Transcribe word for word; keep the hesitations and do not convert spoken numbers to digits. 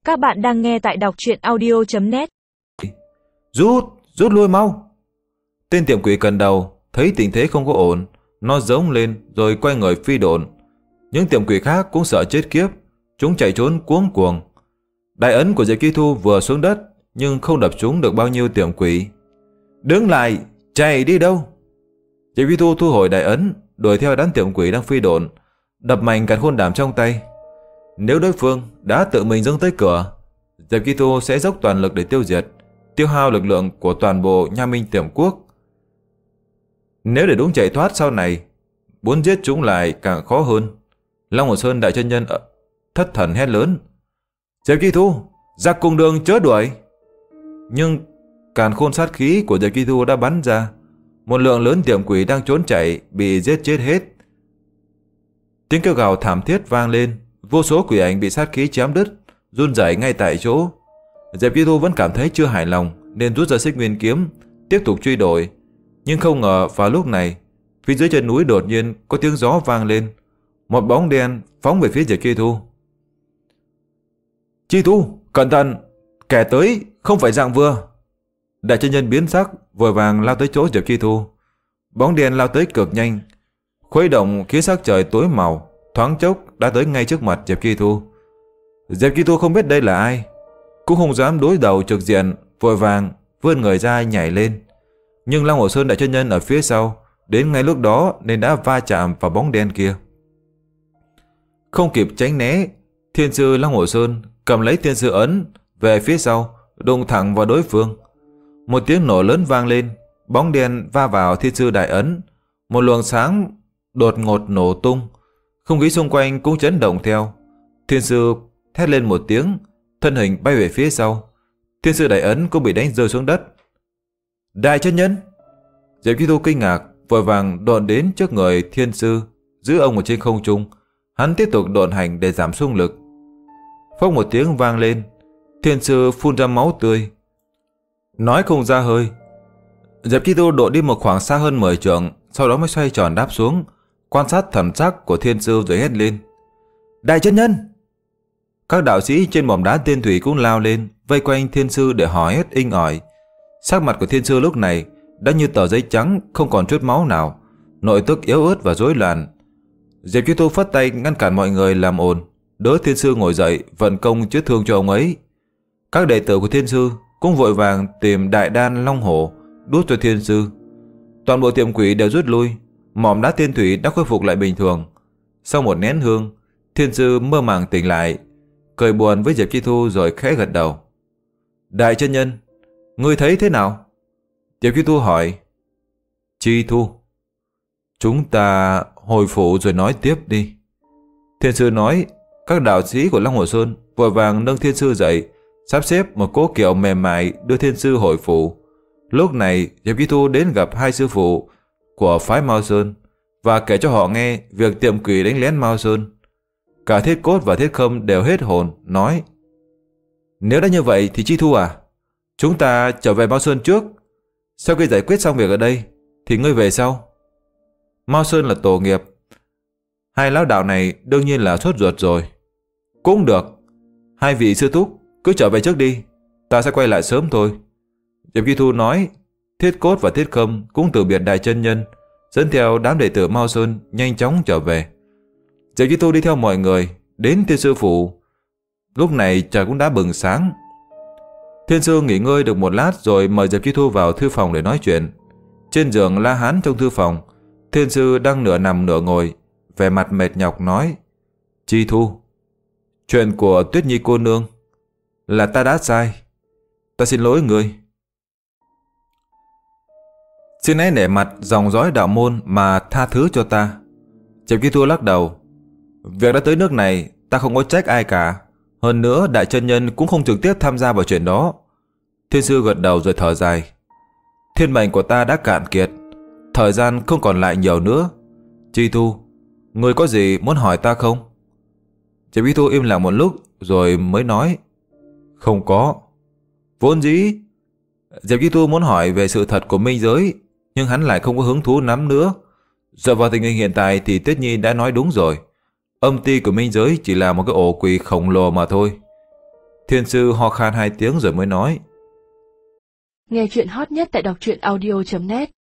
Các bạn đang nghe tại đọc truyện audio chấm net. Rút, rút lui mau. Tên tiệm quỷ cần đầu thấy tình thế không có ổn, nó giống lên rồi quay người phi độn. Những tiệm quỷ khác cũng sợ chết kiếp, chúng chạy trốn cuống cuồng. Đại ấn của Diệp Chi Thu vừa xuống đất nhưng không đập trúng được bao nhiêu tiệm quỷ. Đứng lại, chạy đi đâu? Diệp Chi Thu thu hồi đại ấn, đuổi theo đám tiệm quỷ đang phi độn, đập mạnh càn khôn đàm trong tay. Nếu đối phương đã tự mình dâng tới cửa, Diệp Chi Thu sẽ dốc toàn lực để tiêu diệt, tiêu hao lực lượng của toàn bộ Nha Minh Tiệm Quốc. Nếu để đúng chạy thoát sau này, muốn giết chúng lại càng khó hơn. Long Hồ Sơn đại chân nhân thất thần hét lớn: Diệp Chi Thu, giặc cùng đường chớ đuổi! Nhưng càn khôn sát khí của Diệp Chi Thu đã bắn ra, một lượng lớn tiệm quỷ đang trốn chạy bị giết chết hết. Tiếng kêu gào thảm thiết vang lên, vô số quỷ ảnh bị sát khí chém đứt, run rẩy ngay tại chỗ. Diệp Chi Thu vẫn cảm thấy chưa hài lòng nên rút ra Xích Nguyên kiếm, tiếp tục truy đuổi. Nhưng không ngờ vào lúc này, phía dưới chân núi đột nhiên có tiếng gió vang lên, một bóng đen phóng về phía Diệp Chi Thu. Chi Thu, cẩn thận, kẻ tới không phải dạng vừa. Đại chân nhân biến sắc, vội vàng lao tới chỗ Diệp Chi Thu. Bóng đen lao tới cực nhanh, khuấy động khiến sắc trời tối màu, thoáng chốc đã tới ngay trước mặt Diệp Chi Thu. Diệp Chi Thu không biết đây là ai, cũng không dám đối đầu trực diện, vội vàng vươn người ra nhảy lên. Nhưng Long Hồ Sơn đại chân nhân ở phía sau đến ngay lúc đó nên đã va chạm vào bóng đen kia. Không kịp tránh né, thiên sư Long Hồ Sơn cầm lấy thiên sư ấn về phía sau, đụng thẳng vào đối phương. Một tiếng nổ lớn vang lên, bóng đen va vào thiên sư đại ấn, một luồng sáng đột ngột nổ tung, không khí xung quanh cũng chấn động theo. Thiên sư thét lên một tiếng, thân hình bay về phía sau. Thiên sư đại ấn cũng bị đánh rơi xuống đất. Đại chân nhân! Diệp Chi Thu kinh ngạc, vội vàng độn đến trước người thiên sư, giữ ông ở trên không trung. Hắn tiếp tục độn hành để giảm xung lực. Phốc một tiếng vang lên, thiên sư phun ra máu tươi, nói không ra hơi. Diệp Chi Thu độn đi một khoảng xa hơn mười trượng, sau đó mới xoay tròn đáp xuống, quan sát thần sắc của thiên sư rồi hét lên: Đại chân nhân! Các đạo sĩ trên mỏm đá tiên thủy cũng lao lên, vây quanh thiên sư để hỏi hết inh ỏi. Sắc mặt của thiên sư lúc này đã như tờ giấy trắng, không còn chút máu nào, nội tức yếu ớt và rối loạn. Diệp Chi Thu phất tay ngăn cản mọi người làm ồn, đỡ thiên sư ngồi dậy, vận công chữa thương cho ông ấy. Các đệ tử của thiên sư cũng vội vàng tìm đại đan long hổ đút cho thiên sư. Toàn bộ tiệm quỷ đều rút lui, mỏm đá tiên thủy đã khôi phục lại bình thường. Sau một nén hương, thiên sư mơ màng tỉnh lại, cười buồn với Diệp Chi Thu rồi khẽ gật đầu. Đại chân nhân, ngươi thấy thế nào? Diệp Chi Thu hỏi. Chi Thu, chúng ta hồi phủ rồi nói tiếp đi. Thiên sư nói. Các đạo sĩ của Long Hồ Sơn vội vàng nâng thiên sư dậy, sắp xếp một cỗ kiệu mềm mại đưa thiên sư hồi phủ. Lúc này Diệp Chi Thu đến gặp hai sư phụ của phái Mao Sơn và kể cho họ nghe việc tiệm quỷ đánh lén Mao Sơn. Cả Thiết Cốt và Thiết Khâm đều hết hồn, nói: Nếu đã như vậy thì Chi Thu à, chúng ta trở về Mao Sơn trước. Sau khi giải quyết xong việc ở đây thì ngươi về sau. Mao Sơn là tổ nghiệp, hai lão đạo này đương nhiên là sốt ruột rồi. Cũng được, hai vị sư thúc cứ trở về trước đi, ta sẽ quay lại sớm thôi. Diệp Chi Thu nói. Thiết Cốt và Thiết Khâm cũng từ biệt đại chân nhân, dẫn theo đám đệ tử Mao Sơn nhanh chóng trở về. Diệp Chi Thu đi theo mọi người đến thiên sư phủ. Lúc này trời cũng đã bừng sáng. Thiên sư nghỉ ngơi được một lát rồi mời Diệp Chi Thu vào thư phòng để nói chuyện. Trên giường La Hán trong thư phòng, thiên sư đang nửa nằm nửa ngồi, vẻ mặt mệt nhọc nói: Chi Thu, chuyện của Tuyết Nhi cô nương là ta đã sai, ta xin lỗi ngươi. Xin hãy nể mặt dòng dõi đạo môn mà tha thứ cho ta. Diệp Chi Thu lắc đầu. Việc đã tới nước này, ta không có trách ai cả. Hơn nữa đại chân nhân cũng không trực tiếp tham gia vào chuyện đó. Thiên sư gật đầu rồi thở dài. Thiên mệnh của ta đã cạn kiệt, thời gian không còn lại nhiều nữa. Chi Thu, ngươi có gì muốn hỏi ta không? Diệp Chi Thu im lặng một lúc rồi mới nói: Không có. Vốn dĩ Diệp Chi Thu muốn hỏi về sự thật của minh giới, nhưng hắn lại không có hứng thú lắm nữa. Dựa vào tình hình hiện tại thì Tuyết Nhi đã nói đúng rồi. Âm ty của minh giới chỉ là một cái ổ quỷ khổng lồ mà thôi. Thiên sư ho khan hai tiếng rồi mới nói. Nghe chuyện hot nhất tại đọc truyện audio chấm net.